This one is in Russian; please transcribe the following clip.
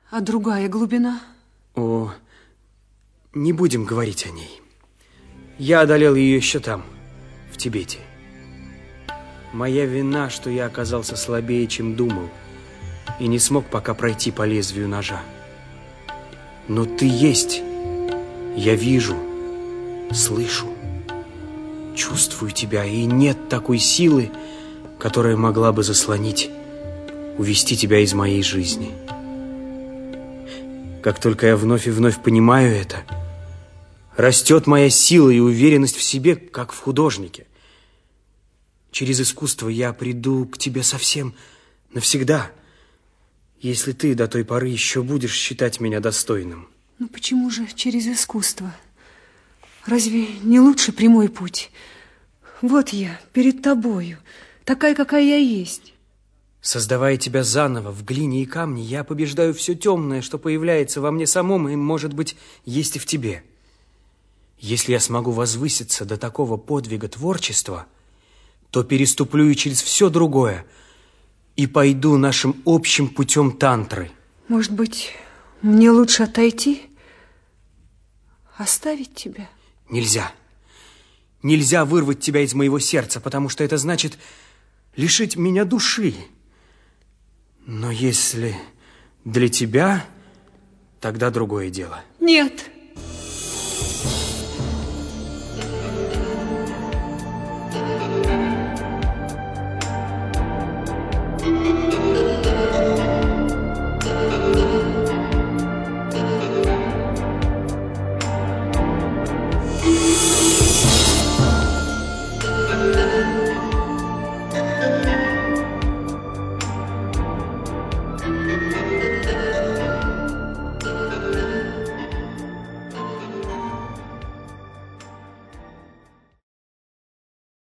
А другая глубина? О, не будем говорить о ней. Я одолел ее еще там, в Тибете. Моя вина, что я оказался слабее, чем думал, и не смог пока пройти по лезвию ножа. Но ты есть. Я вижу, слышу, чувствую тебя, и нет такой силы, которая могла бы заслонить, увести тебя из моей жизни. Как только я вновь и вновь понимаю это, растет моя сила и уверенность в себе, как в художнике. Через искусство я приду к тебе совсем навсегда, если ты до той поры еще будешь считать меня достойным. Ну почему же через искусство? Разве не лучше прямой путь? Вот я перед тобою, такая, какая я есть. Создавая тебя заново в глине и камне, я побеждаю все темное, что появляется во мне самом и, может быть, есть и в тебе. Если я смогу возвыситься до такого подвига творчества, то переступлю и через все другое и пойду нашим общим путем тантры. Может быть, мне лучше отойти? Оставить тебя? Нельзя. Нельзя вырвать тебя из моего сердца, потому что это значит лишить меня души. Но если для тебя, тогда другое дело. Нет.